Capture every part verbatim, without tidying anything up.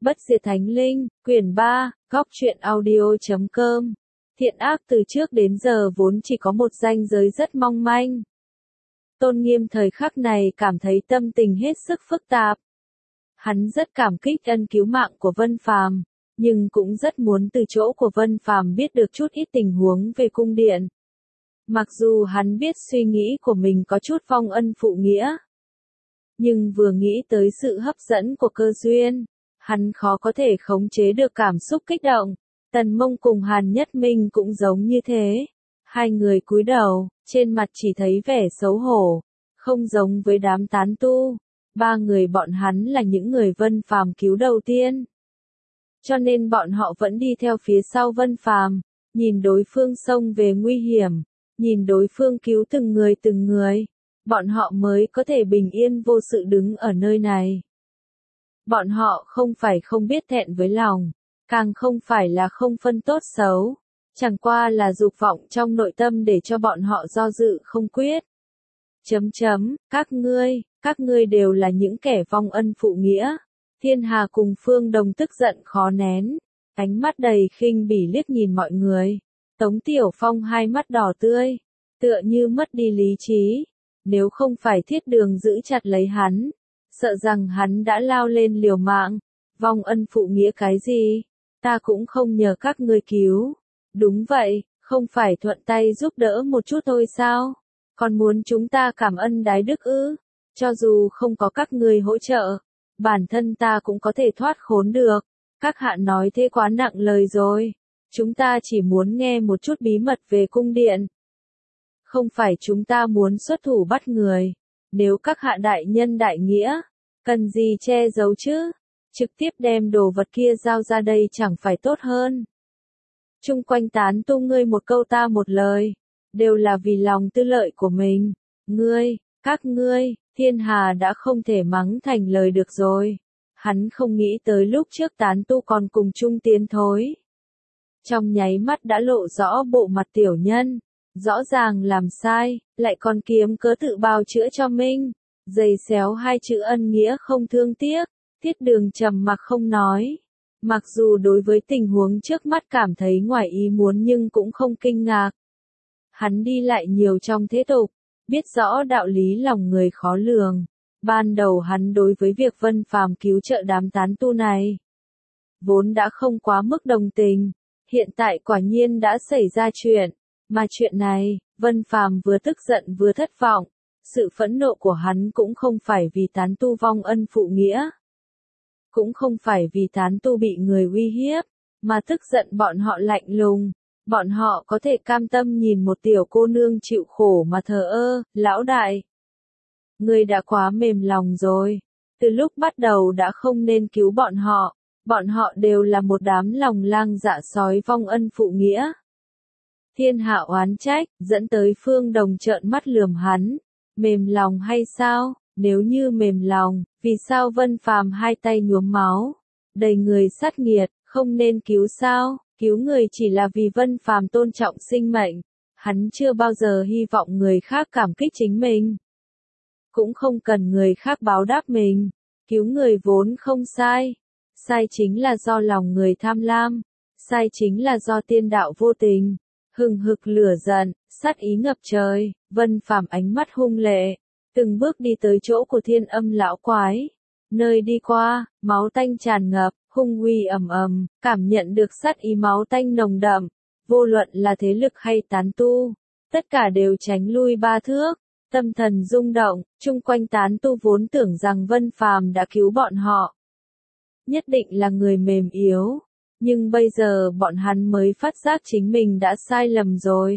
Bất diệt thánh linh, quyển ba, góc truyện audio chấm com. Thiện ác từ trước đến giờ vốn chỉ có một ranh giới rất mong manh. Tôn Nghiêm thời khắc này cảm thấy tâm tình hết sức phức tạp. Hắn rất cảm kích ân cứu mạng của Vân Phàm, nhưng cũng rất muốn từ chỗ của Vân Phàm biết được chút ít tình huống về cung điện. Mặc dù hắn biết suy nghĩ của mình có chút vong ân phụ nghĩa, nhưng vừa nghĩ tới sự hấp dẫn của cơ duyên, hắn khó có thể khống chế được cảm xúc kích động. Tần Mông cùng Hàn Nhất Minh cũng giống như thế. Hai người cúi đầu, trên mặt chỉ thấy vẻ xấu hổ, không giống với đám tán tu. Ba người bọn hắn là những người Vân Phàm cứu đầu tiên, cho nên bọn họ vẫn đi theo phía sau Vân Phàm, nhìn đối phương xông về nguy hiểm, nhìn đối phương cứu từng người từng người, bọn họ mới có thể bình yên vô sự đứng ở nơi này. Bọn họ không phải không biết thẹn với lòng, càng không phải là không phân tốt xấu, chẳng qua là dục vọng trong nội tâm để cho bọn họ do dự không quyết. Chấm chấm, các ngươi, các ngươi đều là những kẻ vong ân phụ nghĩa. Thiên Hà cùng Phương Đồng tức giận khó nén, ánh mắt đầy khinh bỉ liếc nhìn mọi người. Tống Tiểu Phong hai mắt đỏ tươi, tựa như mất đi lý trí. Nếu không phải Thiết Đường giữ chặt lấy hắn, sợ rằng hắn đã lao lên liều mạng. Vong ân phụ nghĩa cái gì? Ta cũng không nhờ các ngươi cứu. Đúng vậy, không phải thuận tay giúp đỡ một chút thôi sao? Còn muốn chúng ta cảm ơn đái đức ư? Cho dù không có các ngươi hỗ trợ, bản thân ta cũng có thể thoát khốn được. Các hạ nói thế quá nặng lời rồi. Chúng ta chỉ muốn nghe một chút bí mật về cung điện. Không phải chúng ta muốn xuất thủ bắt người. Nếu các hạ đại nhân đại nghĩa, cần gì che giấu chứ? Trực tiếp đem đồ vật kia giao ra đây chẳng phải tốt hơn. Chung quanh tán tu ngươi một câu ta một lời, đều là vì lòng tư lợi của mình. Ngươi, các ngươi, Thiên Hà đã không thể mắng thành lời được rồi. Hắn không nghĩ tới lúc trước tán tu còn cùng chung tiến thối. Trong nháy mắt đã lộ rõ bộ mặt tiểu nhân, rõ ràng làm sai, lại còn kiếm cớ tự bào chữa cho mình. Giày xéo hai chữ ân nghĩa không thương tiếc. Thiết Đường trầm mặc không nói. Mặc dù đối với tình huống trước mắt cảm thấy ngoài ý muốn nhưng cũng không kinh ngạc. Hắn đi lại nhiều trong thế tục, biết rõ đạo lý lòng người khó lường. Ban đầu hắn đối với việc Vân Phàm cứu trợ đám tán tu này, vốn đã không quá mức đồng tình. Hiện tại quả nhiên đã xảy ra chuyện. Mà chuyện này, Vân Phàm vừa tức giận vừa thất vọng. Sự phẫn nộ của hắn cũng không phải vì tán tu vong ân phụ nghĩa, cũng không phải vì tán tu bị người uy hiếp, mà tức giận bọn họ lạnh lùng. Bọn họ có thể cam tâm nhìn một tiểu cô nương chịu khổ mà thờ ơ. Lão đại, ngươi đã quá mềm lòng rồi. Từ lúc bắt đầu đã không nên cứu bọn họ. Bọn họ đều là một đám lòng lang dạ sói vong ân phụ nghĩa. Thiên Hạ oán trách, dẫn tới Phương Đồng trợn mắt lườm hắn. Mềm lòng hay sao? Nếu như mềm lòng, vì sao Vân Phàm hai tay nhuốm máu, đầy người sát nghiệt, không nên cứu sao? Cứu người chỉ là vì Vân Phàm tôn trọng sinh mệnh. Hắn chưa bao giờ hy vọng người khác cảm kích chính mình, cũng không cần người khác báo đáp mình. Cứu người vốn không sai. Sai chính là do lòng người tham lam. Sai chính là do tiên đạo vô tình. Hừng hực lửa giận, sát ý ngập trời. Vân Phàm ánh mắt hung lệ, từng bước đi tới chỗ của Thiên Âm lão quái. Nơi đi qua, máu tanh tràn ngập, hung uy ầm ầm, cảm nhận được sát ý máu tanh nồng đậm. Vô luận là thế lực hay tán tu, tất cả đều tránh lui ba thước. Tâm thần rung động, chung quanh tán tu vốn tưởng rằng Vân Phàm đã cứu bọn họ, nhất định là người mềm yếu. Nhưng bây giờ bọn hắn mới phát giác chính mình đã sai lầm rồi.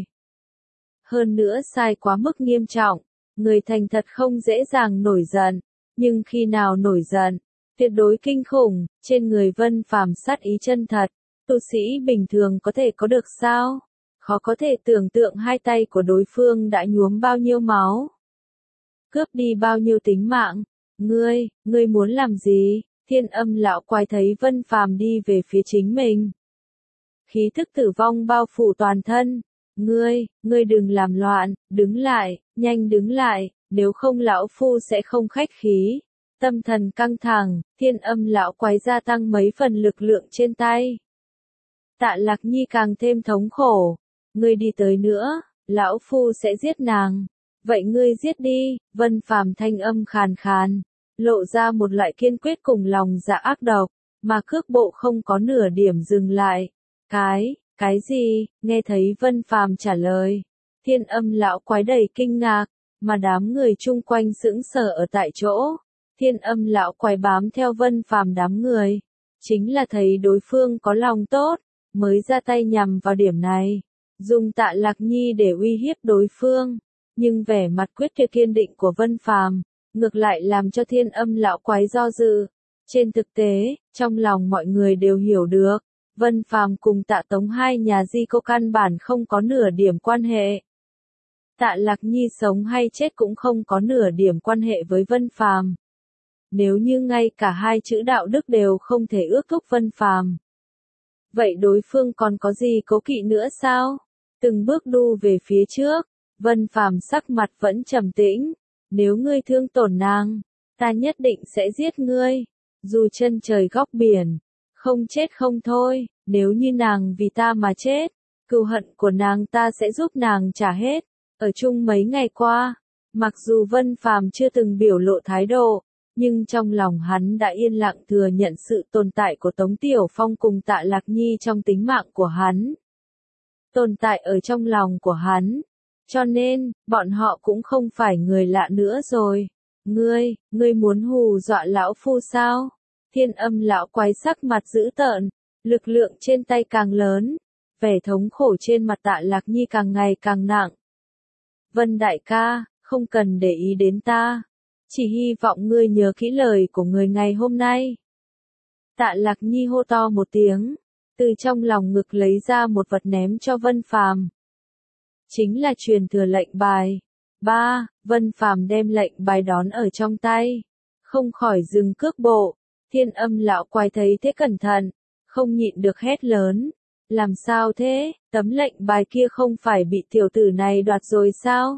Hơn nữa sai quá mức nghiêm trọng. Người thành thật không dễ dàng nổi giận, nhưng khi nào nổi giận, tuyệt đối kinh khủng. Trên người Vân Phàm sát ý chân thật, tu sĩ bình thường có thể có được sao? Khó có thể tưởng tượng hai tay của đối phương đã nhuốm bao nhiêu máu, cướp đi bao nhiêu tính mạng. Ngươi, ngươi muốn làm gì? Thiên Âm lão quái thấy Vân Phàm đi về phía chính mình, khí thức tử vong bao phủ toàn thân. Ngươi, ngươi đừng làm loạn, đứng lại, nhanh đứng lại, nếu không lão phu sẽ không khách khí. Tâm thần căng thẳng, Thiên Âm lão quái gia tăng mấy phần lực lượng trên tay. Tạ Lạc Nhi càng thêm thống khổ. Ngươi đi tới nữa, lão phu sẽ giết nàng. Vậy ngươi giết đi, Vân Phàm thanh âm khàn khàn, lộ ra một loại kiên quyết cùng lòng dạ ác độc, mà cước bộ không có nửa điểm dừng lại. Cái, cái gì, nghe thấy Vân Phàm trả lời. Thiên Âm lão quái đầy kinh ngạc, mà đám người chung quanh sững sờ ở tại chỗ. Thiên Âm lão quái bám theo Vân Phàm đám người, chính là thấy đối phương có lòng tốt, mới ra tay nhằm vào điểm này, dùng Tạ Lạc Nhi để uy hiếp đối phương. Nhưng vẻ mặt quyết tuyệt kiên định của Vân Phàm, ngược lại làm cho Thiên Âm lão quái do dự. Trên thực tế, trong lòng mọi người đều hiểu được, Vân Phàm cùng Tạ Tống hai nhà di cô căn bản không có nửa điểm quan hệ. Tạ Lạc Nhi sống hay chết cũng không có nửa điểm quan hệ với Vân Phàm. Nếu như ngay cả hai chữ đạo đức đều không thể ước thúc Vân Phàm, vậy đối phương còn có gì cố kỵ nữa sao? Từng bước đu về phía trước, Vân Phàm sắc mặt vẫn trầm tĩnh. Nếu ngươi thương tổn nàng, ta nhất định sẽ giết ngươi. Dù chân trời góc biển, không chết không thôi. Nếu như nàng vì ta mà chết, cừu hận của nàng ta sẽ giúp nàng trả hết. Ở chung mấy ngày qua, mặc dù Vân Phàm chưa từng biểu lộ thái độ, nhưng trong lòng hắn đã yên lặng thừa nhận sự tồn tại của Tống Tiểu Phong cùng Tạ Lạc Nhi trong tính mạng của hắn. Tồn tại ở trong lòng của hắn. Cho nên, bọn họ cũng không phải người lạ nữa rồi. Ngươi, ngươi muốn hù dọa lão phu sao? Thiên Âm lão quái sắc mặt dữ tợn, lực lượng trên tay càng lớn, vẻ thống khổ trên mặt Tạ Lạc Nhi càng ngày càng nặng. Vân đại ca, không cần để ý đến ta. Chỉ hy vọng ngươi nhớ kỹ lời của người ngày hôm nay. Tạ Lạc Nhi hô to một tiếng, từ trong lòng ngực lấy ra một vật ném cho Vân Phàm. Chính là truyền thừa lệnh bài. Ba, Vân Phàm đem lệnh bài đón ở trong tay, không khỏi dừng cước bộ. Thiên Âm lão quái thấy thế cẩn thận, không nhịn được hét lớn. Làm sao thế, tấm lệnh bài kia không phải bị tiểu tử này đoạt rồi sao?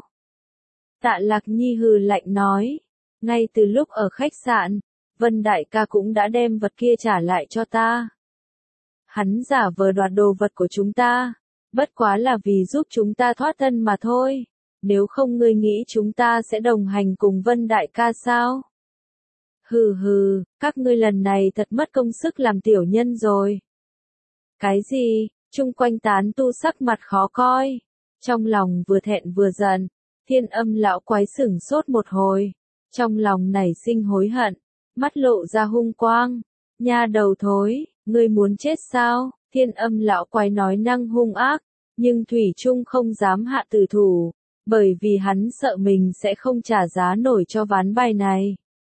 Tạ Lạc Nhi hừ lạnh nói. Ngay từ lúc ở khách sạn, Vân đại ca cũng đã đem vật kia trả lại cho ta. Hắn giả vờ đoạt đồ vật của chúng ta, bất quá là vì giúp chúng ta thoát thân mà thôi. Nếu không ngươi nghĩ chúng ta sẽ đồng hành cùng Vân đại ca sao? Hừ hừ, các ngươi lần này thật mất công sức làm tiểu nhân rồi. Cái gì? Chung quanh tán tu sắc mặt khó coi. Trong lòng vừa thẹn vừa giận, Thiên Âm lão quái sửng sốt một hồi. Trong lòng nảy sinh hối hận, mắt lộ ra hung quang. Nha đầu thối, ngươi muốn chết sao? Thiên Âm lão quái nói năng hung ác, nhưng thủy chung không dám hạ tử thủ, bởi vì hắn sợ mình sẽ không trả giá nổi cho ván bài này.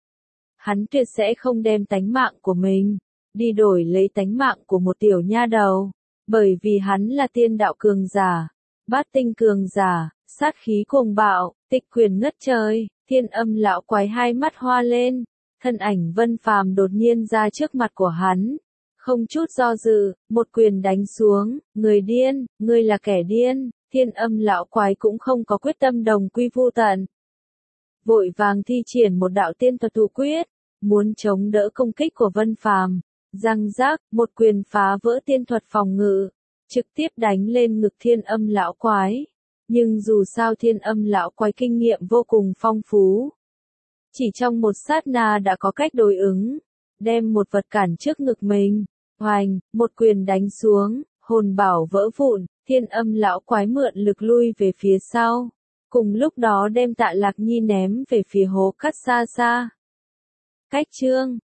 Hắn tuyệt sẽ không đem tánh mạng của mình đi đổi lấy tánh mạng của một tiểu nha đầu, bởi vì hắn là tiên đạo cường giả, bát tinh cường giả, sát khí cuồng bạo, tịch quyền ngất trời. Thiên Âm lão quái hai mắt hoa lên, thân ảnh Vân Phàm đột nhiên ra trước mặt của hắn, không chút do dự, một quyền đánh xuống. Người điên, ngươi là kẻ điên. Thiên Âm lão quái cũng không có quyết tâm đồng quy vu tận, vội vàng thi triển một đạo tiên thuật thủ quyết, muốn chống đỡ công kích của Vân Phàm. Răng rác, một quyền phá vỡ tiên thuật phòng ngự, trực tiếp đánh lên ngực Thiên Âm lão quái. Nhưng dù sao Thiên Âm lão quái kinh nghiệm vô cùng phong phú, chỉ trong một sát na đã có cách đối ứng, đem một vật cản trước ngực mình. Hoành, một quyền đánh xuống, hồn bảo vỡ vụn. Thiên Âm lão quái mượn lực lui về phía sau, cùng lúc đó đem Tạ Lạc Nhi ném về phía hố cắt xa xa. Cách chương